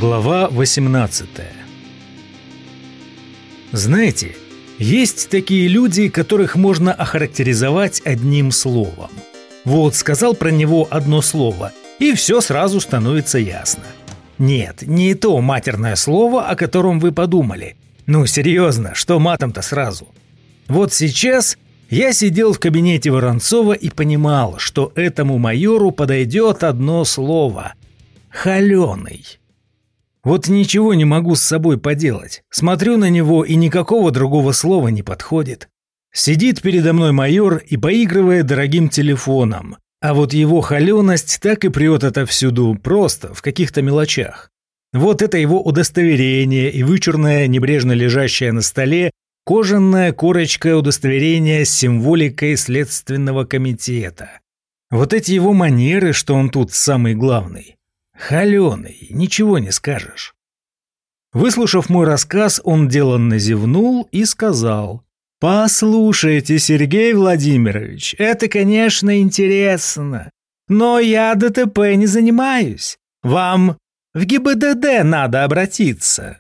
Глава 18. Знаете, есть такие люди, которых можно охарактеризовать одним словом. Вот сказал про него одно слово, и все сразу становится ясно. Нет, не то матерное слово, о котором вы подумали. Ну, серьезно, что матом-то сразу? Вот сейчас я сидел в кабинете Воронцова и понимал, что этому майору подойдет одно слово – «холеный». Вот ничего не могу с собой поделать. Смотрю на него, и никакого другого слова не подходит. Сидит передо мной майор и поигрывает дорогим телефоном. А вот его холеность так и прет отовсюду, просто в каких-то мелочах. Вот это его удостоверение и вычурное, небрежно лежащее на столе, кожаная корочка удостоверения с символикой Следственного комитета. Вот эти его манеры, что он тут самый главный. Холеный, ничего не скажешь. Выслушав мой рассказ, он деланно зевнул и сказал: «Послушайте, Сергей Владимирович, это, конечно, интересно, но я ДТП не занимаюсь. Вам в ГИБДД надо обратиться».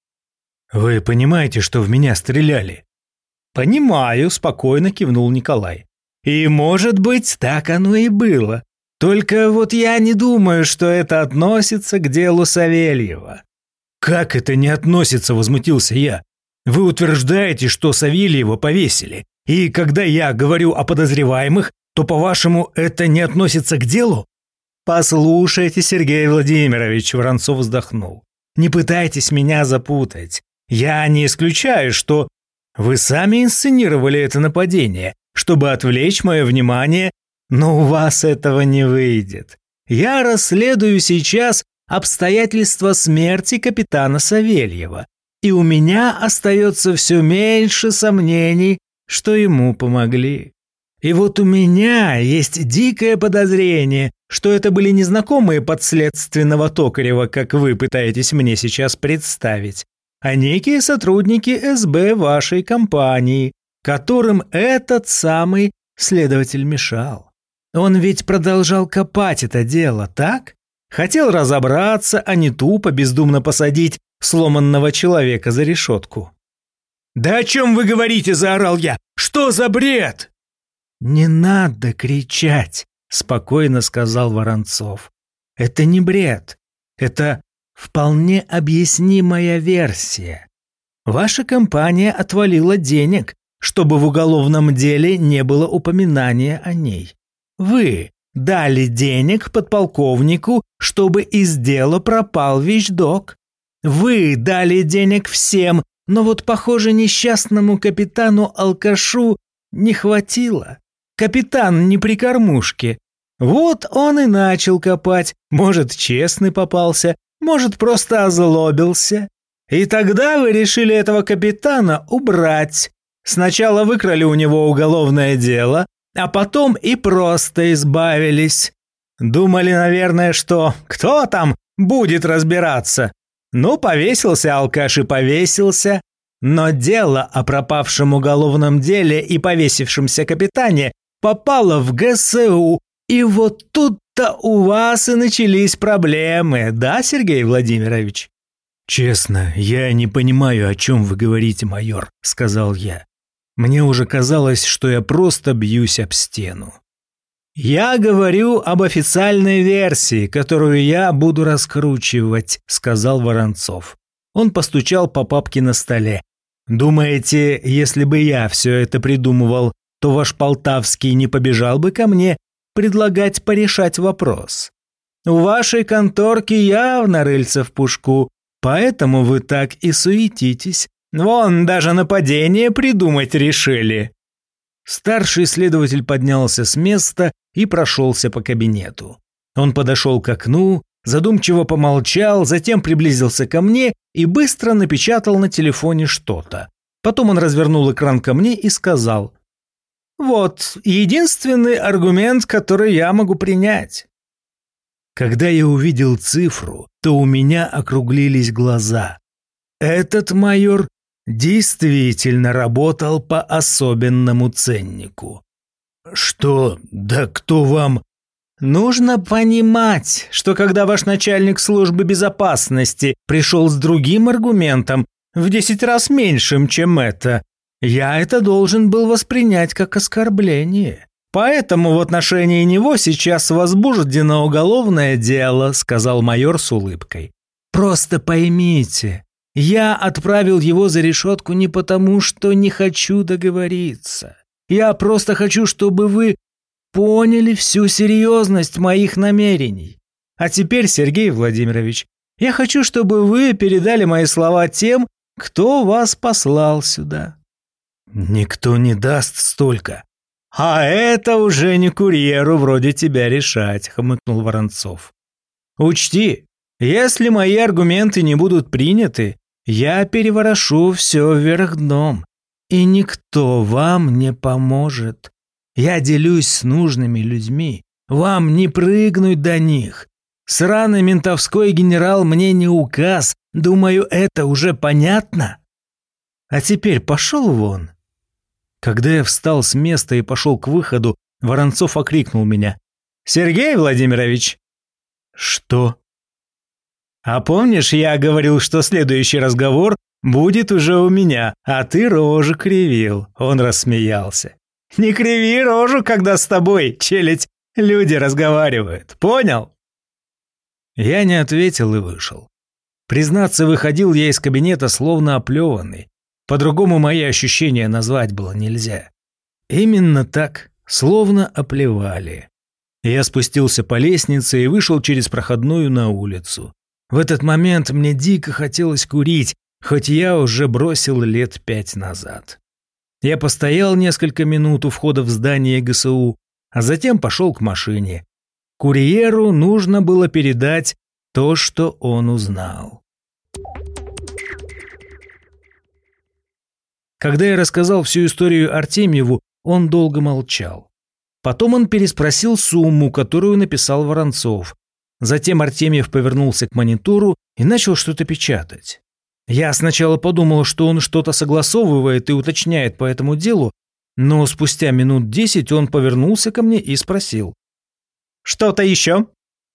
«Вы понимаете, что в меня стреляли?» «Понимаю», — спокойно кивнул Николай. «И, может быть, так оно и было. Только вот я не думаю, что это относится к делу Савельева». «Как это не относится?» – возмутился я. «Вы утверждаете, что Савельева повесили, и когда я говорю о подозреваемых, то, по-вашему, это не относится к делу?» «Послушайте, Сергей Владимирович», – Воронцов вздохнул. «Не пытайтесь меня запутать. Я не исключаю, что вы сами инсценировали это нападение, чтобы отвлечь мое внимание. Но у вас этого не выйдет. Я расследую сейчас обстоятельства смерти капитана Савельева, и у меня остается все меньше сомнений, что ему помогли. И вот у меня есть дикое подозрение, что это были не знакомые подследственного Токарева, как вы пытаетесь мне сейчас представить, а некие сотрудники СБ вашей компании, которым этот самый следователь мешал. Он ведь продолжал копать это дело, так? Хотел разобраться, а не тупо бездумно посадить сломанного человека за решетку. «Да о чем вы говорите?» – заорал я. «Что за бред?» «Не надо кричать», – спокойно сказал Воронцов. «Это не бред. Это вполне объяснимая версия. Ваша компания отвалила денег, чтобы в уголовном деле не было упоминания о ней. Вы дали денег подполковнику, чтобы из дела пропал вещдок. Вы дали денег всем, но вот, похоже, несчастному капитану-алкашу не хватило. Капитан не при кормушке. Вот он и начал копать. Может, честный попался, может, просто озлобился. И тогда вы решили этого капитана убрать. Сначала выкрали у него уголовное дело, а потом и просто избавились. Думали, наверное, что кто там будет разбираться. Ну, повесился алкаш и повесился. Но дело о пропавшем уголовном деле и повесившемся капитане попало в ГСУ. И вот тут-то у вас и начались проблемы, да, Сергей Владимирович? «Честно, я не понимаю, о чем вы говорите, майор», — сказал я. Мне уже казалось, что я просто бьюсь об стену. «Я говорю об официальной версии, которую я буду раскручивать», — сказал Воронцов. Он постучал по папке на столе. «Думаете, если бы я все это придумывал, то ваш Полтавский не побежал бы ко мне предлагать порешать вопрос? У вашей конторки явно рыльца в пушку, поэтому вы так и суетитесь. Вон, даже нападение придумать решили». Старший следователь поднялся с места и прошелся по кабинету. Он подошел к окну, задумчиво помолчал, затем приблизился ко мне и быстро напечатал на телефоне что-то. Потом он развернул экран ко мне и сказал: «Вот единственный аргумент, который я могу принять». Когда я увидел цифру, то у меня округлились глаза. Этот майор действительно работал по особенному ценнику. «Что? Да кто вам?» Нужно понимать, что когда ваш начальник службы безопасности пришел с другим аргументом, в 10 раз меньшим, чем это, я это должен был воспринять как оскорбление. Поэтому в отношении него сейчас возбуждено уголовное дело, сказал майор с улыбкой. Просто поймите, я отправил его за решетку не потому, что не хочу договориться. Я просто хочу, чтобы вы поняли всю серьезность моих намерений. А теперь, Сергей Владимирович, я хочу, чтобы вы передали мои слова тем, кто вас послал сюда. Никто не даст столько. А это уже не курьеру вроде тебя решать, хмыкнул Воронцов. Учти, если мои аргументы не будут приняты, я переворошу все вверх дном, и никто вам не поможет. Я делюсь с нужными людьми, вам не прыгнуть до них. Сраный ментовской генерал мне не указ, думаю, это уже понятно. А теперь пошел вон. Когда я встал с места и пошел к выходу, Воронцов окрикнул меня. «Сергей Владимирович!» «Что?» «А помнишь, я говорил, что следующий разговор будет уже у меня, а ты рожу кривил?» Он рассмеялся. «Не криви рожу, когда с тобой, челядь, люди разговаривают. Понял?» Я не ответил и вышел. Признаться, выходил я из кабинета словно оплеванный. По-другому мои ощущения назвать было нельзя. Именно так, словно оплевали. Я спустился по лестнице и вышел через проходную на улицу. В этот момент мне дико хотелось курить, хоть я уже бросил лет 5 назад. Я постоял несколько минут у входа в здание ГСУ, а затем пошел к машине. Курьеру нужно было передать то, что он узнал. Когда я рассказал всю историю Артемьеву, он долго молчал. Потом он переспросил сумму, которую написал Воронцов. Затем Артемьев повернулся к монитору и начал что-то печатать. Я сначала подумал, что он что-то согласовывает и уточняет по этому делу, но спустя минут 10 он повернулся ко мне и спросил. «Что-то еще?»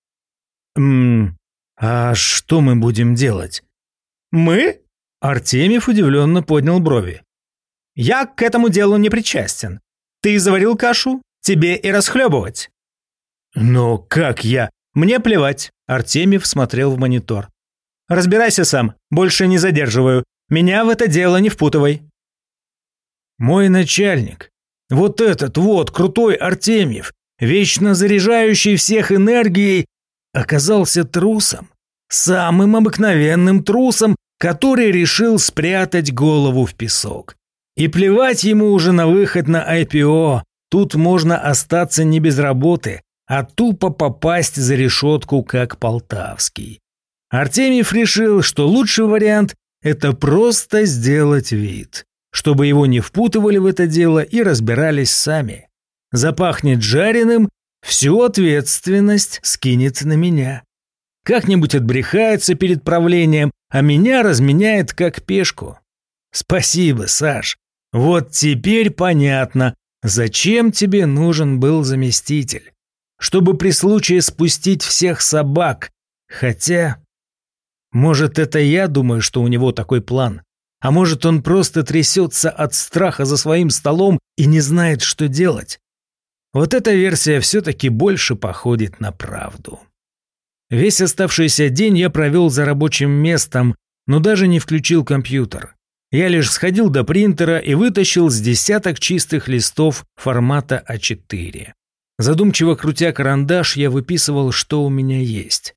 «А что мы будем делать?» «Мы?» Артемьев удивленно поднял брови. «Я к этому делу не причастен. Ты заварил кашу, тебе и расхлебывать». «Но как я?» «Мне плевать», — Артемьев смотрел в монитор. «Разбирайся сам, больше не задерживаю. Меня в это дело не впутывай». Мой начальник, вот этот вот крутой Артемьев, вечно заряжающий всех энергией, оказался трусом. Самым обыкновенным трусом, который решил спрятать голову в песок. И плевать ему уже на выход на IPO, тут можно остаться не без работы, а тупо попасть за решетку, как Полтавский. Артемьев решил, что лучший вариант – это просто сделать вид, чтобы его не впутывали в это дело и разбирались сами. Запахнет жареным, всю ответственность скинет на меня. Как-нибудь отбрехается перед правлением, а меня разменяет как пешку. Спасибо, Саш. Вот теперь понятно, зачем тебе нужен был заместитель. Чтобы при случае спустить всех собак. Хотя, может, это я думаю, что у него такой план. А может, он просто трясется от страха за своим столом и не знает, что делать. Вот эта версия все-таки больше походит на правду. Весь оставшийся день я провел за рабочим местом, но даже не включил компьютер. Я лишь сходил до принтера и вытащил с десяток чистых листов формата А4. Задумчиво крутя карандаш, я выписывал, что у меня есть.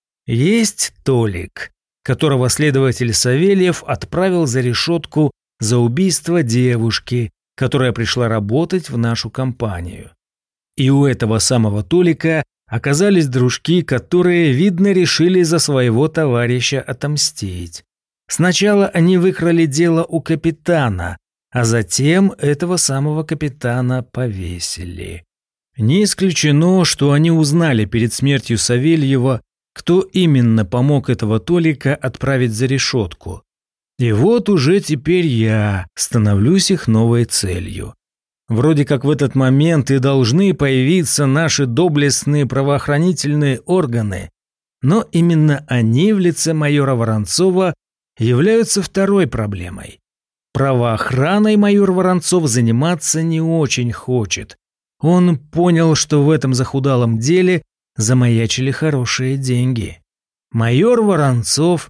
Есть Толик, которого следователь Савельев отправил за решетку за убийство девушки, которая пришла работать в нашу компанию. И у этого самого Толика оказались дружки, которые, видно, решили за своего товарища отомстить. Сначала они выкрали дело у капитана, а затем этого самого капитана повесили. Не исключено, что они узнали перед смертью Савельева, кто именно помог этого Толика отправить за решетку. И вот уже теперь я становлюсь их новой целью. Вроде как в этот момент и должны появиться наши доблестные правоохранительные органы, но именно они в лице майора Воронцова являются второй проблемой. Правоохраной майор Воронцов заниматься не очень хочет. Он понял, что в этом захудалом деле замаячили хорошие деньги. Майор Воронцов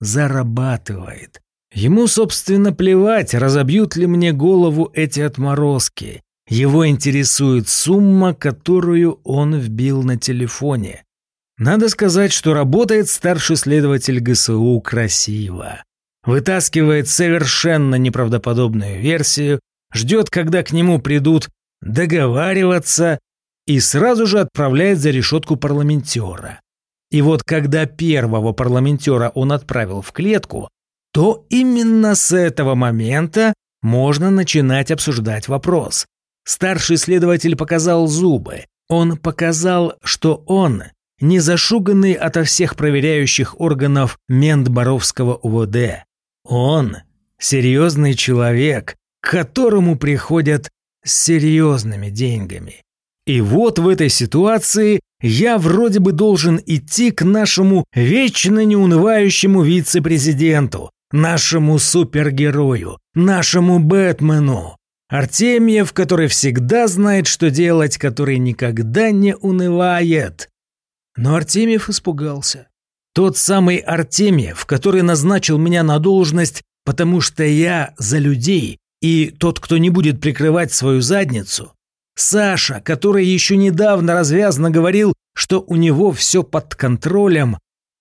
зарабатывает. Ему, собственно, плевать, разобьют ли мне голову эти отморозки. Его интересует сумма, которую он вбил на телефоне. Надо сказать, что работает старший следователь ГСУ красиво. Вытаскивает совершенно неправдоподобную версию, ждет, когда к нему придут договариваться, и сразу же отправляет за решетку парламентера. И вот когда первого парламентера он отправил в клетку, то именно с этого момента можно начинать обсуждать вопрос. Старший следователь показал зубы. Он показал, что он не зашуганный ото всех проверяющих органов мент Боровского УВД. Он серьезный человек, к которому приходят с серьезными деньгами. И вот в этой ситуации я вроде бы должен идти к нашему вечно неунывающему вице-президенту, нашему супергерою, нашему Бэтмену. Артемьев, который всегда знает, что делать, который никогда не унывает. Но Артемьев испугался. Тот самый Артемьев, который назначил меня на должность, потому что я за людей, и тот, кто не будет прикрывать свою задницу. Саша, который еще недавно развязно говорил, что у него все под контролем.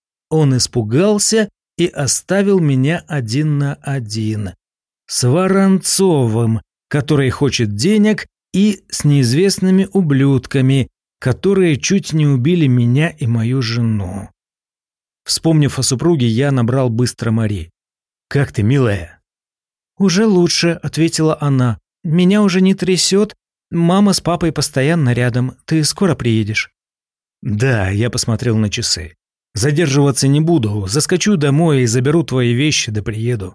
Он испугался и оставил меня один на один. С Воронцовым, который хочет денег, и с неизвестными ублюдками, которые чуть не убили меня и мою жену. Вспомнив о супруге, я набрал быстро Мари. «Как ты, милая?» «Уже лучше», — ответила она. «Меня уже не трясет. Мама с папой постоянно рядом. Ты скоро приедешь?» «Да», — я посмотрел на часы. «Задерживаться не буду. Заскочу домой и заберу твои вещи, да приеду».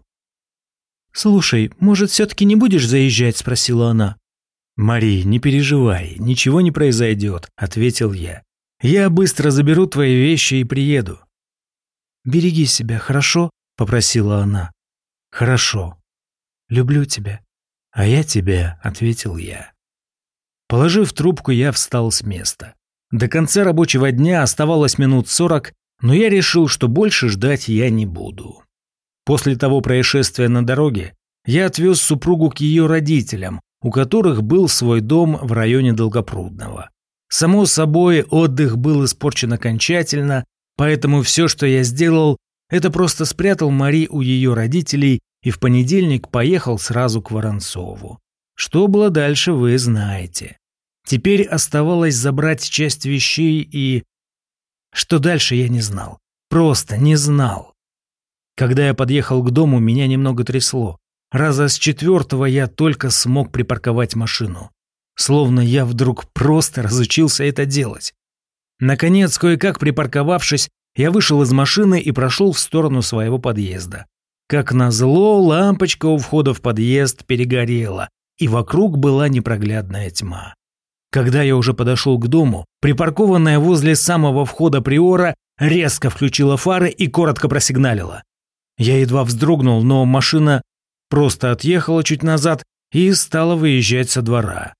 «Слушай, может, все-таки не будешь заезжать?» — спросила она. «Мари, не переживай, ничего не произойдет», — ответил я. «Я быстро заберу твои вещи и приеду». «Береги себя, хорошо?» — попросила она. «Хорошо. Люблю тебя». «А я тебя», — ответил я. Положив трубку, я встал с места. До конца рабочего дня оставалось минут 40, но я решил, что больше ждать я не буду. После того происшествия на дороге я отвез супругу к ее родителям, у которых был свой дом в районе Долгопрудного. Само собой, отдых был испорчен окончательно, поэтому все, что я сделал, это просто спрятал Мари у ее родителей и в понедельник поехал сразу к Воронцову. Что было дальше, вы знаете. Теперь оставалось забрать часть вещей и... Что дальше, я не знал. Просто не знал. Когда я подъехал к дому, меня немного трясло. Раза с 4-го я только смог припарковать машину. Словно я вдруг просто разучился это делать. Наконец, кое-как припарковавшись, я вышел из машины и прошел в сторону своего подъезда. Как назло, лампочка у входа в подъезд перегорела, и вокруг была непроглядная тьма. Когда я уже подошел к дому, припаркованная возле самого входа приора резко включила фары и коротко просигналила. Я едва вздрогнул, но машина просто отъехала чуть назад и стала выезжать со двора.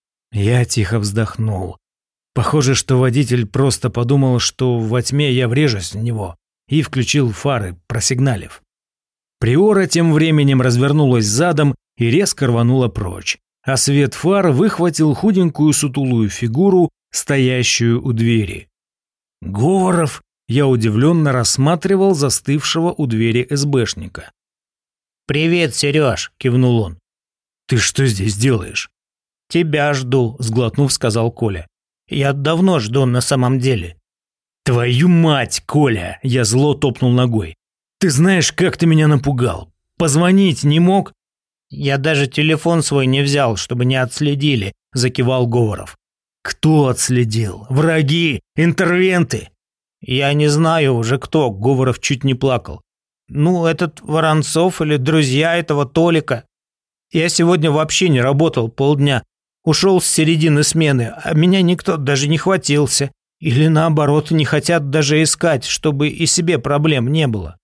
Я тихо вздохнул. Похоже, что водитель просто подумал, что во тьме я врежусь в него, и включил фары, просигналив. Приора тем временем развернулась задом и резко рванула прочь, а свет фар выхватил худенькую сутулую фигуру, стоящую у двери. «Говоров!» — я удивленно рассматривал застывшего у двери СБшника. «Привет, Сереж!» — кивнул он. «Ты что здесь делаешь?» «Тебя жду», — сглотнув, сказал Коля. «Я давно жду на самом деле». «Твою мать, Коля!» — я зло топнул ногой. «Ты знаешь, как ты меня напугал? Позвонить не мог?» «Я даже телефон свой не взял, чтобы не отследили», — закивал Говоров. «Кто отследил? Враги? Интервенты?» «Я не знаю уже кто», — Говоров чуть не плакал. «Ну, этот Воронцов или друзья этого Толика». Я сегодня вообще не работал полдня. Ушел с середины смены, а меня никто даже не хватился. Или наоборот, не хотят даже искать, чтобы и себе проблем не было».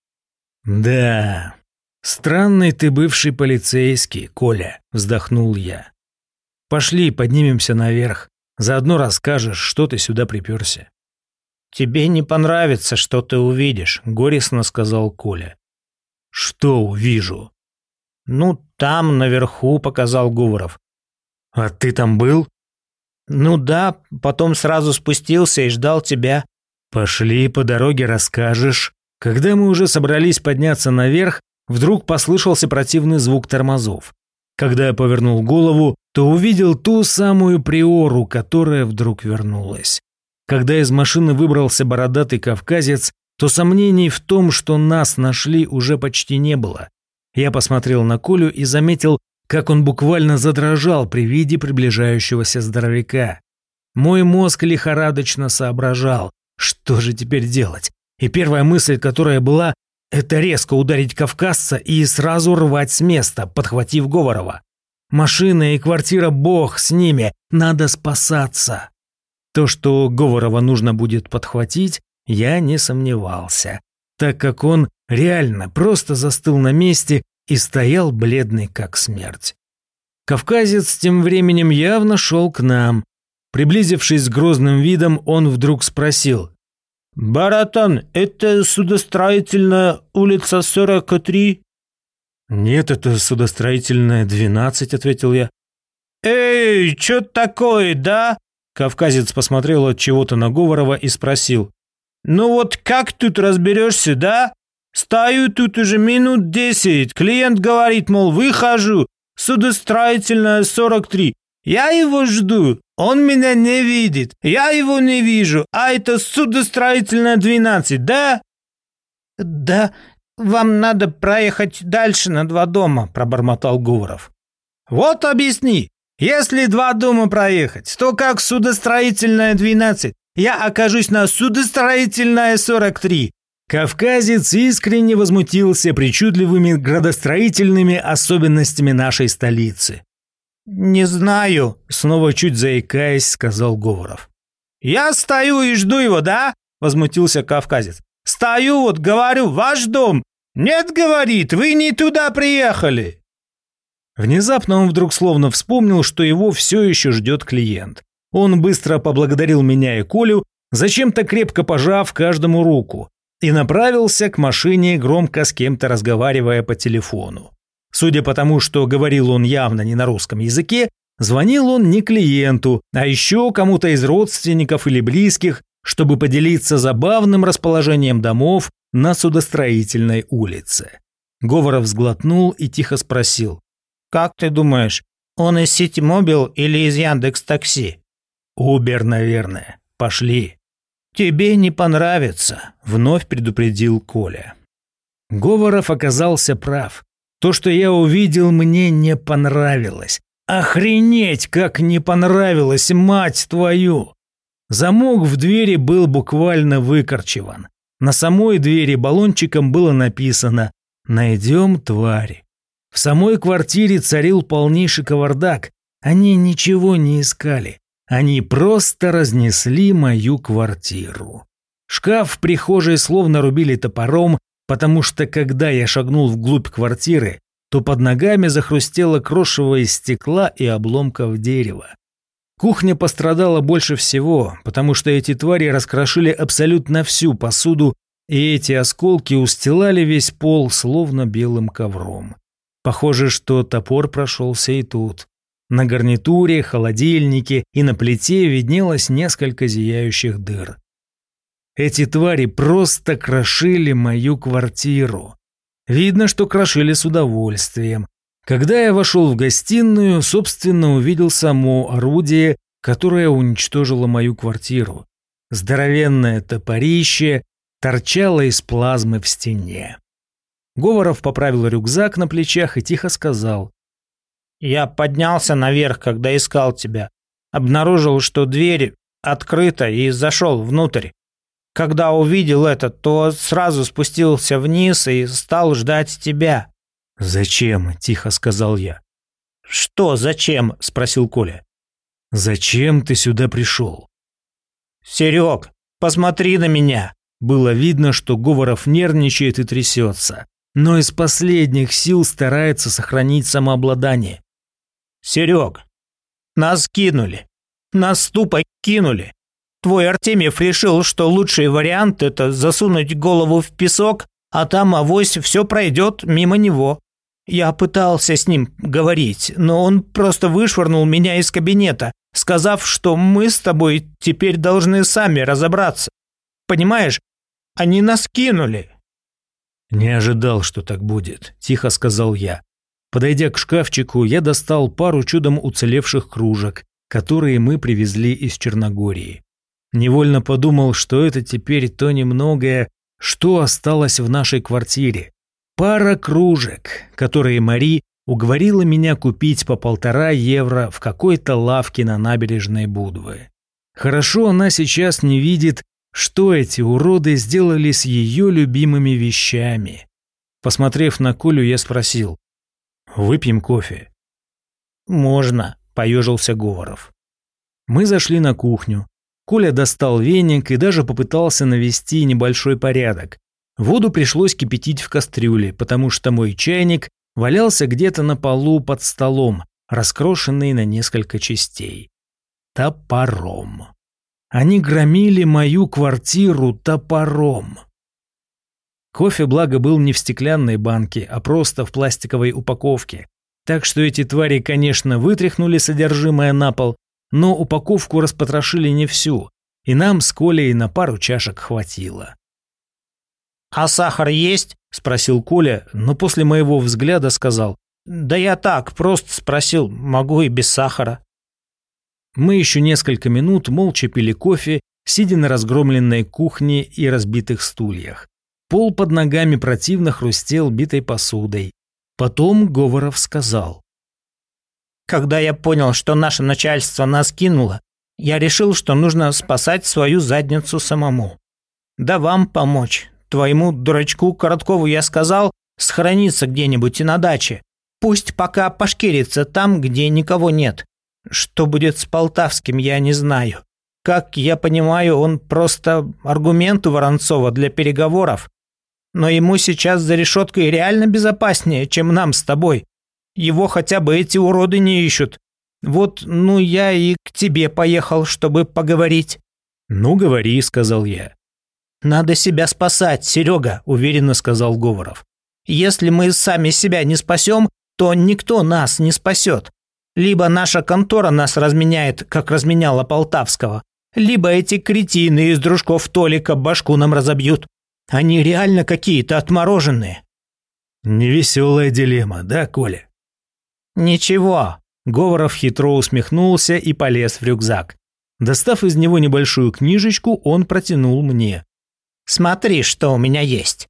«Да, странный ты бывший полицейский, Коля», – вздохнул я. «Пошли, поднимемся наверх. Заодно расскажешь, что ты сюда приперся». «Тебе не понравится, что ты увидишь», – горестно сказал Коля. «Что увижу?» «Ну, там, наверху», – показал Говоров. «А ты там был?» «Ну да, потом сразу спустился и ждал тебя». «Пошли, по дороге расскажешь». Когда мы уже собрались подняться наверх, вдруг послышался противный звук тормозов. Когда я повернул голову, то увидел ту самую приору, которая вдруг вернулась. Когда из машины выбрался бородатый кавказец, то сомнений в том, что нас нашли, уже почти не было. Я посмотрел на Колю и заметил, как он буквально задрожал при виде приближающегося здоровяка. Мой мозг лихорадочно соображал, что же теперь делать. И первая мысль, которая была, это резко ударить кавказца и сразу рвать с места, подхватив Говорова. Машина и квартира, бог с ними, надо спасаться. То, что Говорова нужно будет подхватить, я не сомневался, так как он реально просто застыл на месте и стоял бледный как смерть. Кавказец тем временем явно шел к нам. Приблизившись с грозным видом, он вдруг спросил: «Баратан, это судостроительная улица 43?» «Нет, это судостроительная 12», — ответил я. «Эй, что такое, да?» Кавказец посмотрел от чего-то на Говорова и спросил: «Ну вот как тут разберешься, да? Стою тут уже минут 10, клиент говорит, мол, выхожу, судостроительная 43. Я его жду, он меня не видит, я его не вижу, а это судостроительная 12, да?» «Да, вам надо проехать дальше на 2 дома», – пробормотал Говоров. «Вот объясни, если 2 дома проехать, то как судостроительная 12, я окажусь на судостроительная 43. Кавказец искренне возмутился причудливыми градостроительными особенностями нашей столицы. «Не знаю», — снова чуть заикаясь, сказал Говоров. «Я стою и жду его, да?» — возмутился кавказец. «Стою вот, говорю, ваш дом. Нет, говорит, вы не туда приехали». Внезапно он вдруг словно вспомнил, что его все еще ждет клиент. Он быстро поблагодарил меня и Колю, зачем-то крепко пожав каждому руку, и направился к машине, громко с кем-то разговаривая по телефону. Судя по тому, что говорил он явно не на русском языке, звонил он не клиенту, а еще кому-то из родственников или близких, чтобы поделиться забавным расположением домов на судостроительной улице. Говоров сглотнул и тихо спросил: «Как ты думаешь, он из Ситимобил или из Яндекс.Такси?» «Убер, наверное. Пошли». «Тебе не понравится», — вновь предупредил Коля. Говоров оказался прав. То, что я увидел, мне не понравилось. Охренеть, как не понравилось, мать твою! Замок в двери был буквально выкорчеван. На самой двери баллончиком было написано «Найдем твари». В самой квартире царил полнейший кавардак. Они ничего не искали. Они просто разнесли мою квартиру. Шкаф в прихожей словно рубили топором, потому что, когда я шагнул вглубь квартиры, то под ногами захрустело крошево из стекла и обломков дерева. Кухня пострадала больше всего, потому что эти твари раскрошили абсолютно всю посуду, и эти осколки устилали весь пол словно белым ковром. Похоже, что топор прошелся и тут. На гарнитуре, холодильнике и на плите виднелось несколько зияющих дыр. Эти твари просто крошили мою квартиру. Видно, что крошили с удовольствием. Когда я вошел в гостиную, собственно, увидел само орудие, которое уничтожило мою квартиру. Здоровенное топорище торчало из плазмы в стене. Говоров поправил рюкзак на плечах и тихо сказал: «Я поднялся наверх, когда искал тебя. Обнаружил, что дверь открыта, и зашел внутрь. Когда увидел это, то сразу спустился вниз и стал ждать тебя». «Зачем?» – тихо сказал я. «Что, зачем?» – спросил Коля. «Зачем ты сюда пришел?» «Серег, посмотри на меня!» Было видно, что Говоров нервничает и трясется, но из последних сил старается сохранить самообладание. «Серег, нас кинули. Нас тупо кинули. Твой Артемьев решил, что лучший вариант – это засунуть голову в песок, а там авось все пройдет мимо него. Я пытался с ним говорить, но он просто вышвырнул меня из кабинета, сказав, что мы с тобой теперь должны сами разобраться. Понимаешь, они нас кинули». «Не ожидал, что так будет», – тихо сказал я. Подойдя к шкафчику, я достал пару чудом уцелевших кружек, которые мы привезли из Черногории. Невольно подумал, что это теперь то немногое, что осталось в нашей квартире. Пара кружек, которые Мари уговорила меня купить по 1,5 евро в какой-то лавке на набережной Будвы. Хорошо она сейчас не видит, что эти уроды сделали с ее любимыми вещами. Посмотрев на Колю, я спросил: «Выпьем кофе?» «Можно», – поежился Говоров. Мы зашли на кухню. Коля достал веник и даже попытался навести небольшой порядок. Воду пришлось кипятить в кастрюле, потому что мой чайник валялся где-то на полу под столом, раскрошенный на несколько частей. Топором. Они громили мою квартиру топором. Кофе, благо, был не в стеклянной банке, а просто в пластиковой упаковке. Так что эти твари, конечно, вытряхнули содержимое на пол, но упаковку распотрошили не всю, и нам с Колей на пару чашек хватило. «А сахар есть?» – спросил Коля, но после моего взгляда сказал: «Да я так, просто спросил, могу и без сахара». Мы еще несколько минут молча пили кофе, сидя на разгромленной кухне и разбитых стульях. Пол под ногами противно хрустел битой посудой. Потом Говоров сказал: «Когда я понял, что наше начальство нас кинуло, я решил, что нужно спасать свою задницу самому. Да вам помочь. Твоему дурачку Короткову я сказал схорониться где-нибудь и на даче. Пусть пока пошкирится там, где никого нет. Что будет с Полтавским, я не знаю. Как я понимаю, он просто аргумент у Воронцова для переговоров. Но ему сейчас за решеткой реально безопаснее, чем нам с тобой. Его хотя бы эти уроды не ищут. Вот, я и к тебе поехал, чтобы поговорить». «Ну, говори», — сказал я. «Надо себя спасать, Серега», — уверенно сказал Говоров. «Если мы сами себя не спасем, то никто нас не спасет. Либо наша контора нас разменяет, как разменяла Полтавского, либо эти кретины из дружков Толика башку нам разобьют. Они реально какие-то отмороженные». «Невеселая дилемма, да, Коля?» «Ничего». Говоров хитро усмехнулся и полез в рюкзак. Достав из него небольшую книжечку, он протянул мне. «Смотри, что у меня есть».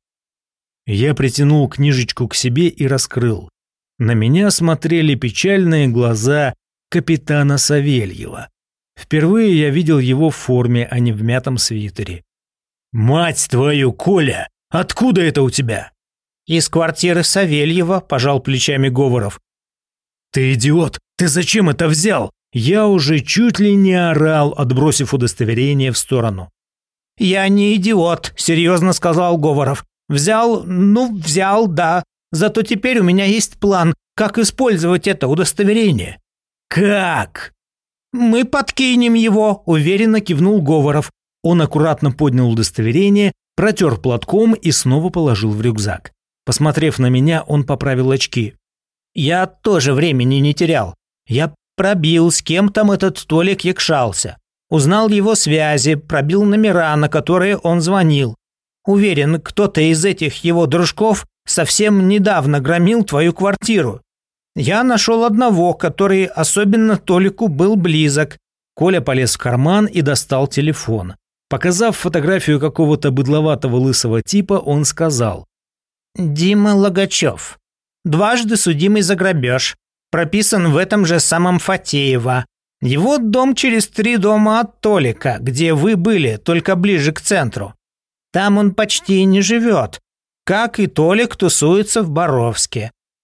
Я притянул книжечку к себе и раскрыл. На меня смотрели печальные глаза капитана Савельева. Впервые я видел его в форме, а не в мятом свитере. «Мать твою, Коля! Откуда это у тебя?» «Из квартиры Савельева», – пожал плечами Говоров. «Ты идиот! Ты зачем это взял?» Я уже чуть ли не орал, отбросив удостоверение в сторону. «Я не идиот», – серьезно сказал Говоров. «Взял, взял, да. Зато теперь у меня есть план, как использовать это удостоверение». «Как?» «Мы подкинем его», – уверенно кивнул Говоров. Он аккуратно поднял удостоверение, протер платком и снова положил в рюкзак. Посмотрев на меня, он поправил очки. «Я тоже времени не терял. Я пробил, с кем там этот Толик якшался. Узнал его связи, пробил номера, на которые он звонил. Уверен, кто-то из этих его дружков совсем недавно громил твою квартиру. Я нашел одного, который особенно Толику был близок». Коля полез в карман и достал телефон. Показав фотографию какого-то быдловатого лысого типа, он сказал: «Дима Логачев. Дважды судимый за грабеж. Прописан в этом же самом Фатеево. Его дом через 3 дома от Толика, где вы были, только ближе к центру. Там он почти не живет. Как и Толик тусуется в Боровске.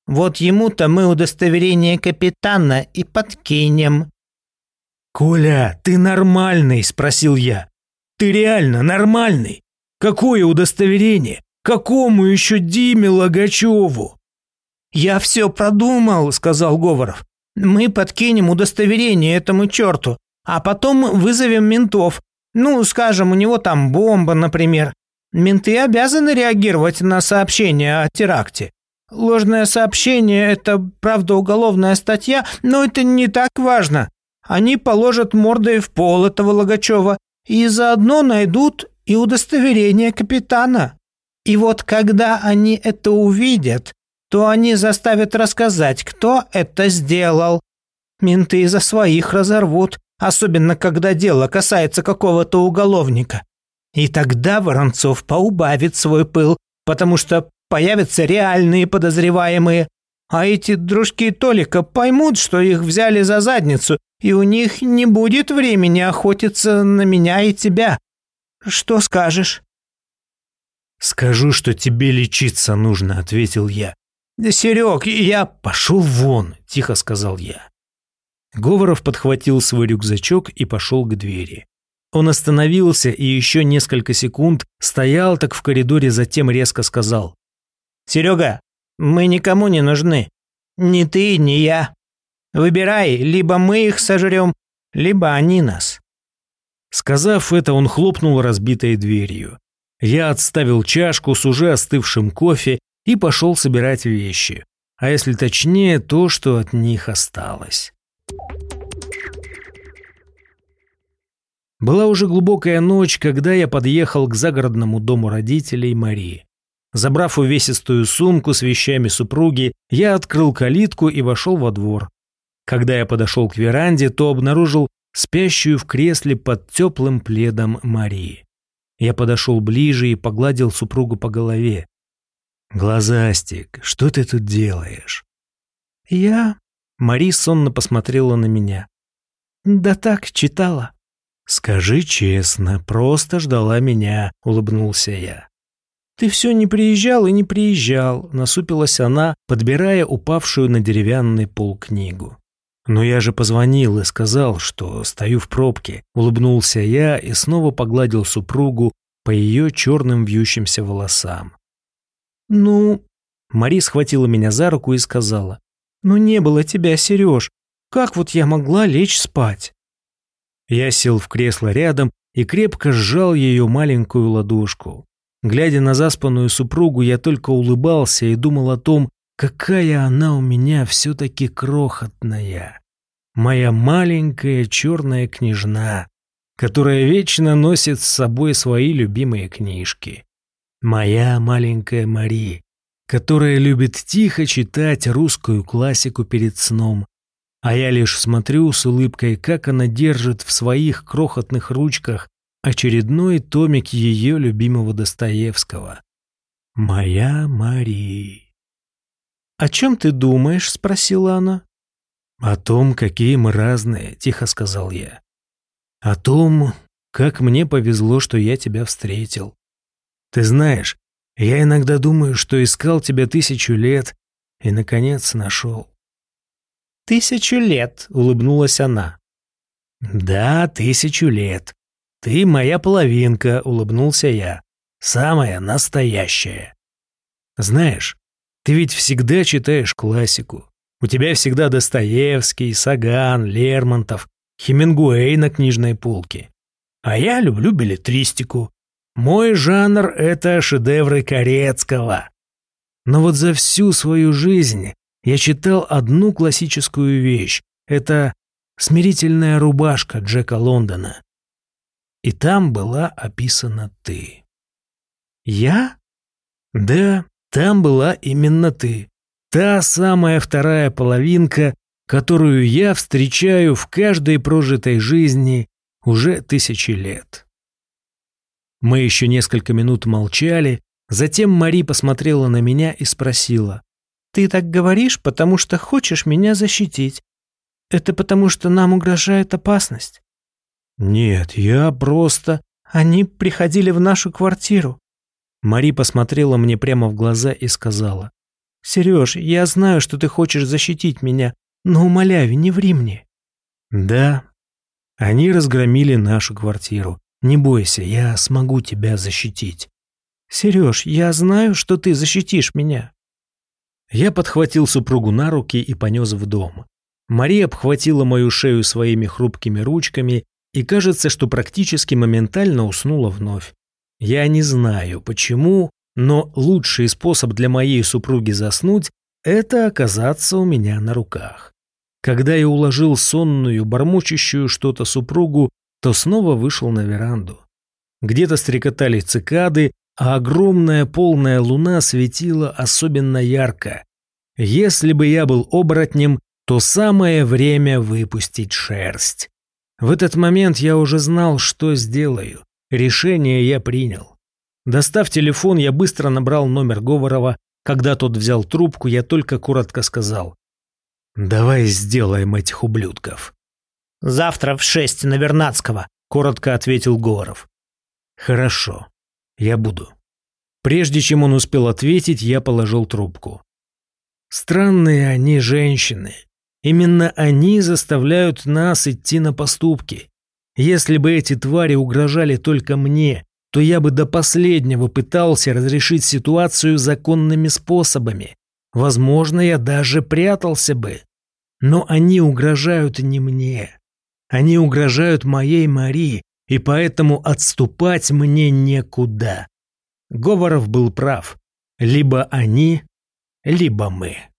Вот ему-то мы удостоверение капитана и подкинем». «Коля, ты нормальный?» – спросил я. «Ты реально нормальный? Какое удостоверение? Какому еще Диме Логачеву?» «Я все продумал», – сказал Говоров. «Мы подкинем удостоверение этому черту, а потом вызовем ментов. Ну, скажем, у него там бомба, например. Менты обязаны реагировать на сообщение о теракте. Ложное сообщение – это, правда, уголовная статья, но это не так важно. Они положат мордой в пол этого Логачева и заодно найдут и удостоверение капитана. И вот когда они это увидят, то они заставят рассказать, кто это сделал. Менты за своих разорвут, особенно когда дело касается какого-то уголовника. И тогда Воронцов поубавит свой пыл, потому что появятся реальные подозреваемые. А эти дружки Толика поймут, что их взяли за задницу, и у них не будет времени охотиться на меня и тебя. Что скажешь?» «Скажу, что тебе лечиться нужно», – ответил я. «Да, Серег, я...» «Пошел вон», – тихо сказал я. Говоров подхватил свой рюкзачок и пошел к двери. Он остановился и еще несколько секунд стоял так в коридоре, затем резко сказал: «Серега, мы никому не нужны. Ни ты, ни я. Выбирай, либо мы их сожрем, либо они нас». Сказав это, он хлопнул разбитой дверью. Я отставил чашку с уже остывшим кофе и пошел собирать вещи, а если точнее, то, что от них осталось. Была уже глубокая ночь, когда я подъехал к загородному дому родителей Марии. Забрав увесистую сумку с вещами супруги, я открыл калитку и вошел во двор. Когда я подошел к веранде, то обнаружил спящую в кресле под теплым пледом Марии. Я подошел ближе и погладил супругу по голове. «Глазастик, что ты тут делаешь?» «Я...» Мари сонно посмотрела на меня. «Да так, читала». «Скажи честно, просто ждала меня», — улыбнулся я. «Ты все не приезжал и не приезжал», — насупилась она, подбирая упавшую на деревянный пол книгу. «Но я же позвонил и сказал, что стою в пробке», — улыбнулся я и снова погладил супругу по ее черным вьющимся волосам. «Ну...» — Мари схватила меня за руку и сказала: «Ну не было тебя, Сереж. Как вот я могла лечь спать?» Я сел в кресло рядом и крепко сжал ее маленькую ладошку. Глядя на заспанную супругу, я только улыбался и думал о том, какая она у меня все-таки крохотная. Моя маленькая черная княжна, которая вечно носит с собой свои любимые книжки. Моя маленькая Мари, которая любит тихо читать русскую классику перед сном. А я лишь смотрю с улыбкой, как она держит в своих крохотных ручках очередной томик ее любимого Достоевского. Моя Мари. «О чем ты думаешь?» – спросила она. «О том, какие мы разные», – тихо сказал я. «О том, как мне повезло, что я тебя встретил. Ты знаешь, я иногда думаю, что искал тебя 1000 лет и, наконец, нашел». 1000 лет», – улыбнулась она. «Да, 1000 лет. Ты моя половинка», – улыбнулся я. «Самая настоящая. Знаешь, ты ведь всегда читаешь классику. У тебя всегда Достоевский, Саган, Лермонтов, Хемингуэй на книжной полке. А я люблю беллетристику. Мой жанр – это шедевры Корецкого. Но вот за всю свою жизнь я читал одну классическую вещь. Это «Смирительная рубашка» Джека Лондона. И там была описана ты. «Я?» Да, там была именно ты. Та самая вторая половинка, которую я встречаю в каждой прожитой жизни уже 1000 лет. Мы еще несколько минут молчали, затем Мари посмотрела на меня и спросила: «Ты так говоришь, потому что хочешь меня защитить. Это потому что нам угрожает опасность?» «Нет, я просто...» «Они приходили в нашу квартиру». Мари посмотрела мне прямо в глаза и сказала: Сереж, я знаю, что ты хочешь защитить меня, но умоляю, не ври мне. Да, они разгромили нашу квартиру. Не бойся, я смогу тебя защитить. Сереж, я знаю, что ты защитишь меня. Я подхватил супругу на руки и понес в дом. Мария обхватила мою шею своими хрупкими ручками и кажется, что практически моментально уснула вновь. Я не знаю, почему, но лучший способ для моей супруги заснуть – это оказаться у меня на руках. Когда я уложил сонную, бормочущую что-то супругу, то снова вышел на веранду. Где-то стрекотали цикады, а огромная полная луна светила особенно ярко. Если бы я был оборотнем, то самое время выпустить шерсть. В этот момент я уже знал, что сделаю. Решение я принял. Достав телефон, я быстро набрал номер Говорова. Когда тот взял трубку, я только коротко сказал: «Давай сделаем этих ублюдков». «Завтра в 6 на Вернадского», — коротко ответил Говоров. «Хорошо, я буду». Прежде чем он успел ответить, я положил трубку. Странные они женщины. Именно они заставляют нас идти на поступки. Если бы эти твари угрожали только мне, то я бы до последнего пытался разрешить ситуацию законными способами. Возможно, я даже прятался бы. Но они угрожают не мне. Они угрожают моей Марии, и поэтому отступать мне некуда. Говоров был прав. Либо они, либо мы.